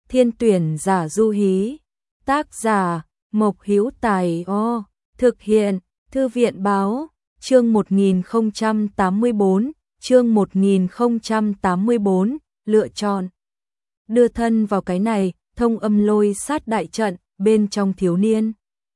Thiên tuyển giả du hí. Tác giả Mộc Hữu Tài. Thực hiện Thư viện báo. Chương 1084, chương 1084, lựa chọn. Đưa thân vào cái này, thông âm lôi sát đại trận, bên trong thiếu niên.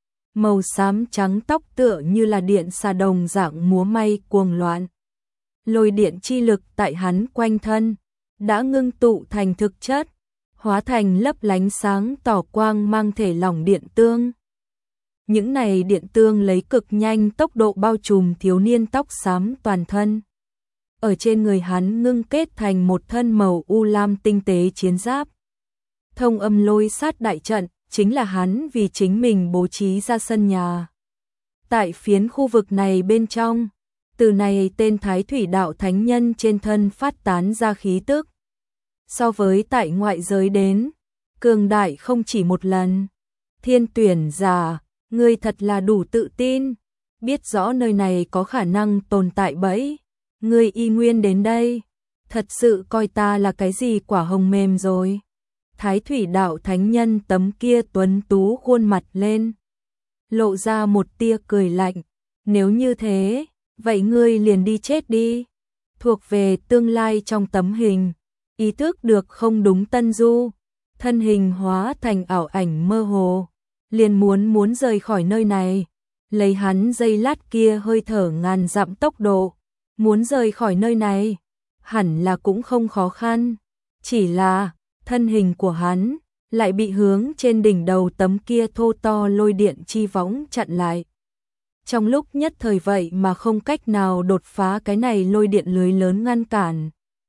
Màu xám trắng tóc tựa như là điện xà đồng dạng múa may cuồng loạn. Lôi điện chi lực tại hắn quanh thân, đã ngưng tụ thành thực chất, hóa thành lấp lánh sáng tỏ quang mang thể lỏng điện tương. Những này điện tương lấy cực nhanh tốc độ bao trùm thiếu niên tóc xám toàn thân. Ở trên người hắn ngưng kết thành một thân màu u lam tinh tế chiến giáp. Thông âm lôi sát đại trận chính là hắn vì chính mình bố trí ra sân nhà. Tại phiến khu vực này bên trong, từ này tên Thái Thủy Đạo Thánh Nhân trên thân phát tán ra khí tức. So với tại ngoại giới đến, cường đại không chỉ một lần. Thiên tuyển giả, ngươi thật là đủ tự tin, biết rõ nơi này có khả năng tồn tại bẫy. Ngươi y nguyên đến đây, thật sự coi ta là cái gì quả hồng mềm rồi. Thái Thủy Đạo Thánh Nhân tấm kia tuấn tú khuôn mặt lên, lộ ra một tia cười lạnh. Nếu như thế, vậy ngươi liền đi chết đi. Thuộc về tương lai trong tấm hình, ý thức được không đúng Tân Du, thân hình hóa thành ảo ảnh mơ hồ, liền muốn rời khỏi nơi này. Lấy hắn giây lát kia hơi thở ngàn dặm tốc độ, muốn rời khỏi nơi này, hẳn là cũng không khó khăn. Chỉ là, thân hình của hắn lại bị hướng trên đỉnh đầu tấm kia thô to lôi điện chi võng chặn lại. Trong lúc nhất thời vậy mà không cách nào đột phá cái này lôi điện lưới lớn ngăn cản.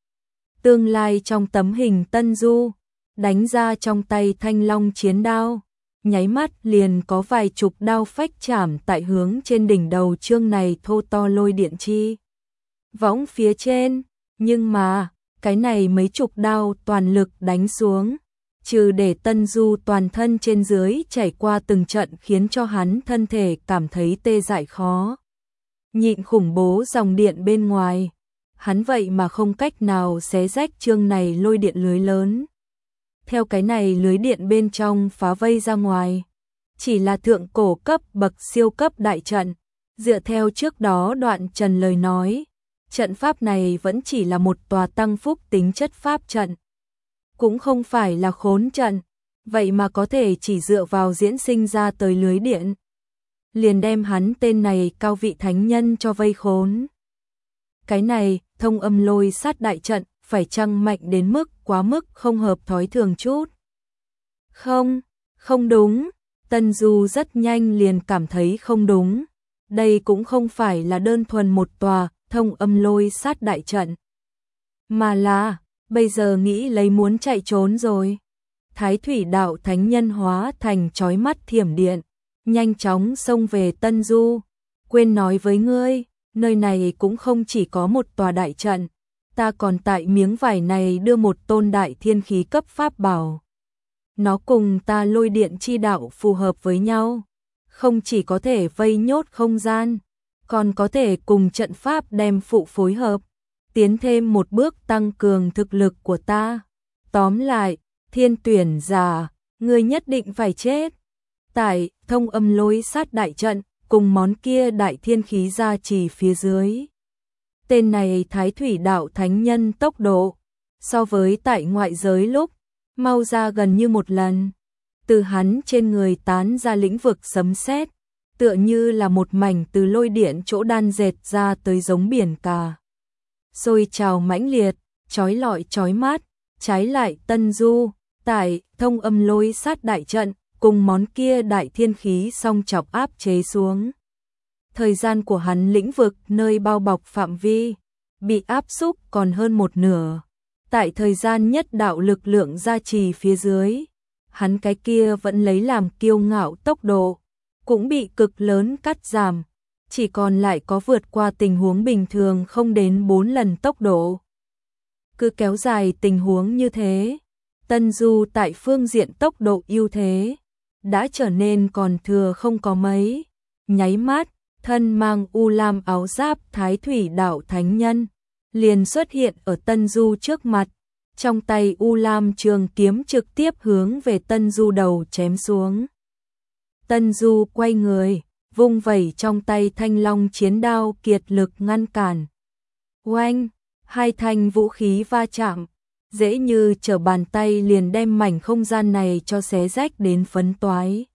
Tương lai trong tấm hình Tân Du, đánh ra trong tay thanh long chiến đao, nháy mắt liền có vài chục đao phách chảm tại hướng trên đỉnh đầu chương này thô to lôi điện chi võng phía trên. Nhưng mà, cái này mấy chục đao toàn lực đánh xuống, trừ để Tân Du toàn thân trên dưới chảy qua từng trận khiến cho hắn thân thể cảm thấy tê dại khó nhịn khủng bố dòng điện bên ngoài, hắn vậy mà không cách nào xé rách chương này lôi điện lưới lớn. Theo cái này lưới điện bên trong phá vây ra ngoài, chỉ là thượng cổ cấp bậc siêu cấp đại trận. Dựa theo trước đó Đoạn Trần lời nói, trận pháp này vẫn chỉ là một tòa tăng phúc tính chất pháp trận, cũng không phải là khốn trận, vậy mà có thể chỉ dựa vào diễn sinh ra tới lưới điện, liền đem hắn tên này cao vị thánh nhân cho vây khốn. Cái này, thông âm lôi sát đại trận, phải chăng mạnh đến mức quá mức không hợp thói thường chút? Không đúng, Tân Du rất nhanh liền cảm thấy không đúng. Đây cũng không phải là đơn thuần một tòa thông âm lôi sát đại trận, mà là bây giờ nghĩ lấy muốn chạy trốn rồi. Thái Thủy Đạo Thánh Nhân hóa thành chói mắt thiểm điện, nhanh chóng xông về Tân Du. Quên nói với ngươi, nơi này cũng không chỉ có một tòa đại trận, ta còn tại miếng vải này đưa một tôn đại thiên khí cấp pháp bảo. Nó cùng ta lôi điện chi đạo phù hợp với nhau, không chỉ có thể vây nhốt không gian, còn có thể cùng trận pháp đem phụ phối hợp, tiến thêm một bước tăng cường thực lực của ta. Tóm lại, thiên tuyển giả, ngươi nhất định phải chết. Tại thông âm lôi sát đại trận, cùng món kia đại thiên khí gia trì phía dưới. Tên này Thái Thủy Đạo Thánh Nhân tốc độ, so với tại ngoại giới lúc, mau ra gần như một lần. Từ hắn trên người tán ra lĩnh vực sấm sét, tựa như là một mảnh từ lôi điện chỗ đan dệt ra tới giống biển cả. Sôi trào mãnh liệt, chói lọi chói mát, trái lại Tân Du, tại thông âm lôi sát đại trận, cùng món kia đại thiên khí song chọc áp chế xuống. Thời gian của hắn lĩnh vực nơi bao bọc phạm vi, bị áp xúc còn hơn một nửa. Tại thời gian nhất đạo lực lượng gia trì phía dưới, hắn cái kia vẫn lấy làm kiêu ngạo tốc độ, cũng bị cực lớn cắt giảm, chỉ còn lại có vượt qua tình huống bình thường không đến 4 lần tốc độ. Cứ kéo dài tình huống như thế, Tân Du tại phương diện tốc độ ưu thế, đã trở nên còn thừa không có mấy. Nháy mắt, thân mang u lam áo giáp Thái Thủy Đạo Thánh Nhân liền xuất hiện ở Tân Du trước mặt, trong tay U Lam trường kiếm trực tiếp hướng về Tân Du đầu chém xuống. Tân Du quay người, vung vẩy trong tay thanh long chiến đao kiệt lực ngăn cản. Oanh, hai thanh vũ khí va chạm, dễ như trở bàn tay liền đem mảnh không gian này cho xé rách đến phấn toái.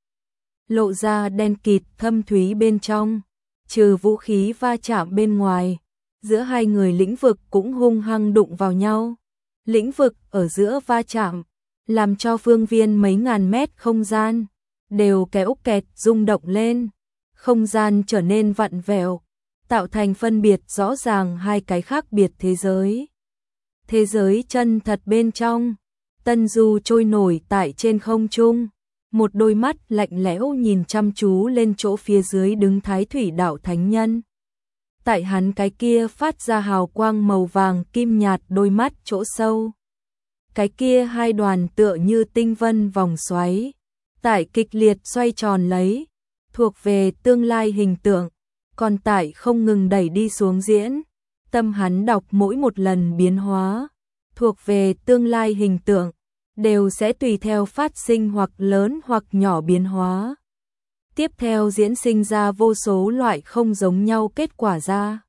Lộ ra đen kịt thâm thúy bên trong, trừ vũ khí va chạm bên ngoài, giữa hai người lĩnh vực cũng hung hăng đụng vào nhau. Lĩnh vực ở giữa va chạm, làm cho phương viên mấy ngàn mét không gian đều kéo kẹt rung động lên, không gian trở nên vặn vẹo, tạo thành phân biệt rõ ràng hai cái khác biệt thế giới. Thế giới chân thật bên trong, Tân Du trôi nổi tại trên không trung, một đôi mắt lạnh lẽo nhìn chăm chú lên chỗ phía dưới đứng Thái Thủy Đạo Thánh Nhân. Tại hắn cái kia phát ra hào quang màu vàng kim nhạt đôi mắt chỗ sâu. Cái kia hai đoàn tựa như tinh vân vòng xoáy, tại kịch liệt xoay tròn lấy, thuộc về tương lai hình tượng, còn tại không ngừng đẩy đi xuống diễn. Tâm hắn đọc mỗi một lần biến hóa, thuộc về tương lai hình tượng, đều sẽ tùy theo phát sinh hoặc lớn hoặc nhỏ biến hóa. Tiếp theo diễn sinh ra vô số loại không giống nhau kết quả ra.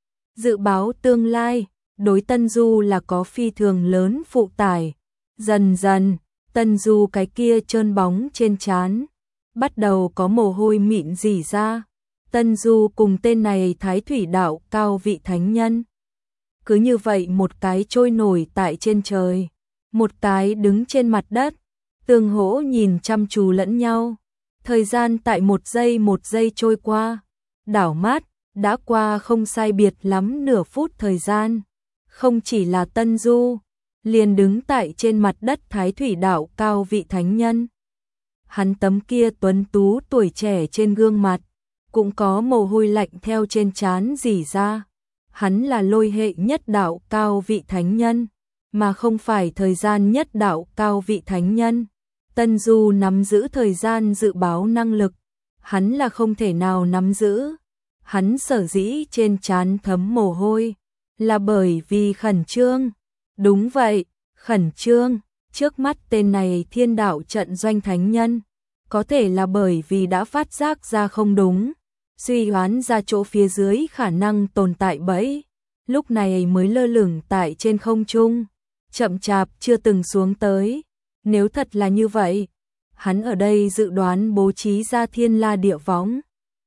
Dự báo tương lai, đối Tân Du là có phi thường lớn phụ tải. Dần dần, Tân Du cái kia trơn bóng trên trán, bắt đầu có mồ hôi mịn rỉ ra. Tân Du cùng tên này Thái Thủy Đạo cao vị thánh nhân. Cứ như vậy một cái trôi nổi tại trên trời, một cái đứng trên mặt đất, tương hỗ nhìn chăm chú lẫn nhau. Thời gian tại một giây trôi qua, đảo mắt, đã qua không sai biệt lắm nửa phút thời gian. Không chỉ là Tân Du, liền đứng tại trên mặt đất Thái Thủy Đạo cao vị thánh nhân. Hắn tấm kia tuấn tú tuổi trẻ trên gương mặt, cũng có mồ hôi lạnh theo trên trán rỉ ra. Hắn là lôi hệ nhất đạo cao vị thánh nhân, mà không phải thời gian nhất đạo cao vị thánh nhân. Tân Du nắm giữ thời gian dự báo năng lực, hắn là không thể nào nắm giữ. Hắn sở dĩ trên trán thấm mồ hôi, là bởi vì khẩn trương. Đúng vậy, khẩn trương, trước mắt tên này thiên đạo trận doanh thánh nhân, có thể là bởi vì đã phát giác ra không đúng, suy đoán ra chỗ phía dưới khả năng tồn tại bẫy, lúc này mới lơ lửng tại trên không trung, chậm chạp chưa từng xuống tới. Nếu thật là như vậy, hắn ở đây dự đoán bố trí ra thiên la địa võng,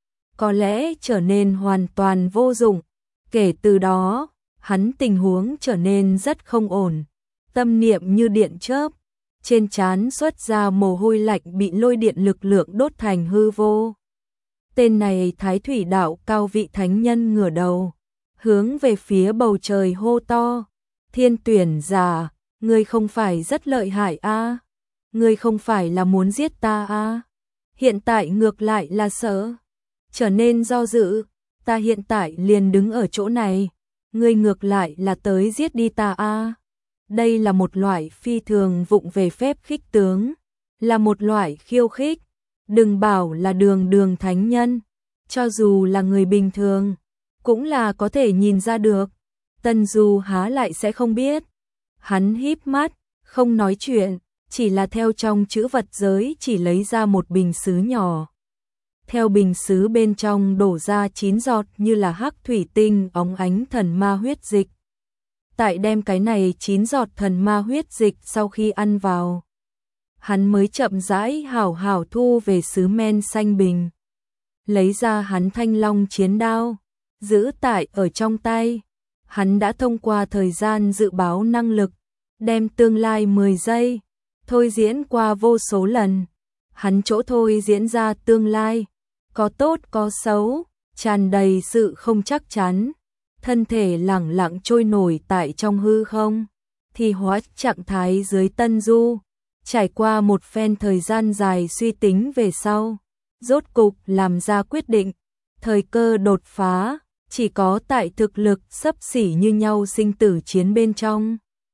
có lẽ trở nên hoàn toàn vô dụng. Kể từ đó, hắn tình huống trở nên rất không ổn, tâm niệm như điện chớp, trên trán xuất ra mồ hôi lạnh bị lôi điện lực lượng đốt thành hư vô. Tên này Thái Thủy Đạo cao vị thánh nhân ngửa đầu, hướng về phía bầu trời hô to: Thiên Tuyển Giả, ngươi không phải rất lợi hại a? Ngươi không phải là muốn giết ta a? Hiện tại ngược lại là sợ, trở nên do dự, ta hiện tại liền đứng ở chỗ này, ngươi ngược lại là tới giết đi ta a? Đây là một loại phi thường vụng về phép khích tướng, là một loại khiêu khích. Đừng bảo là đường thánh nhân, cho dù là người bình thường, cũng là có thể nhìn ra được. Tân Du há lại sẽ không biết. Hắn híp mắt, không nói chuyện, chỉ là theo trong chữ vật giới chỉ lấy ra một bình sứ nhỏ. Theo bình sứ bên trong đổ ra 9 giọt như là hắc thủy tinh óng ánh thần ma huyết dịch. Tại đem cái này 9 giọt thần ma huyết dịch sau khi ăn vào, hắn mới chậm rãi hảo hảo thu về sứ men xanh bình. Lấy ra hắn thanh long chiến đao, giữ tại ở trong tay. Hắn đã thông qua thời gian dự báo năng lực, đem tương lai 10 giây, thôi diễn qua vô số lần. Hắn chỗ thôi diễn ra tương lai, có tốt có xấu, tràn đầy sự không chắc chắn. Thân thể lẳng lặng trôi nổi tại trong hư không, thì hóa trạng thái dưới Tân Du. Trải qua một phen thời gian dài suy tính về sau, rốt cục làm ra quyết định. Thời cơ đột phá, chỉ có tại thực lực xấp xỉ như nhau sinh tử chiến bên trong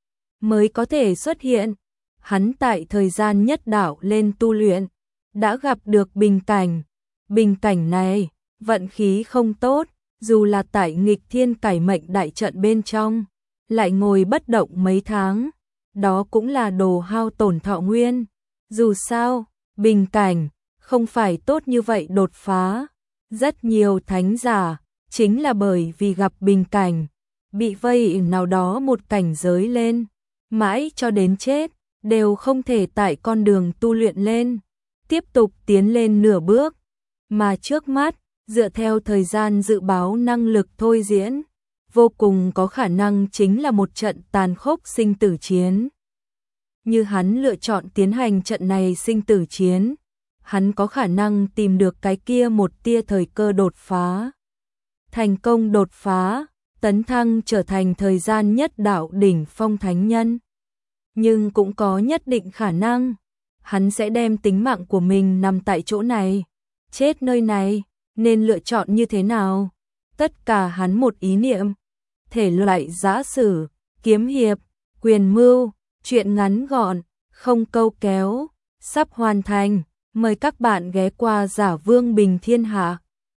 mới có thể xuất hiện. Hắn tại thời gian nhất đạo lên tu luyện, đã gặp được bình cảnh. Bình cảnh này, vận khí không tốt, dù là tại nghịch thiên cải mệnh đại trận bên trong, lại ngồi bất động mấy tháng. đó cũng là đồ hao tổn thọ nguyên. Dù sao, bình cảnh không phải tốt như vậy đột phá. Rất nhiều thánh giả chính là bởi vì gặp bình cảnh, bị vây nào đó một cảnh giới lên, mãi cho đến chết, đều không thể tại con đường tu luyện lên, tiếp tục tiến lên nửa bước. Mà trước mắt, dựa theo thời gian dự báo năng lực thôi diễn, vô cùng có khả năng chính là một trận tàn khốc sinh tử chiến. Như hắn lựa chọn tiến hành trận này sinh tử chiến, hắn có khả năng tìm được cái kia một tia thời cơ đột phá. Thành công đột phá, tấn thăng trở thành thời gian nhất đạo đỉnh phong thánh nhân. Nhưng cũng có nhất định khả năng, hắn sẽ đem tính mạng của mình nằm tại chỗ này, chết nơi này, nên lựa chọn như thế nào? Tất cả hắn một ý niệm, thể loại giã sử, kiếm hiệp, quyền mưu, truyện ngắn gọn, không câu kéo, sắp hoàn thành. Mời các bạn ghé qua Giả Vương Bình Thiên Hạ.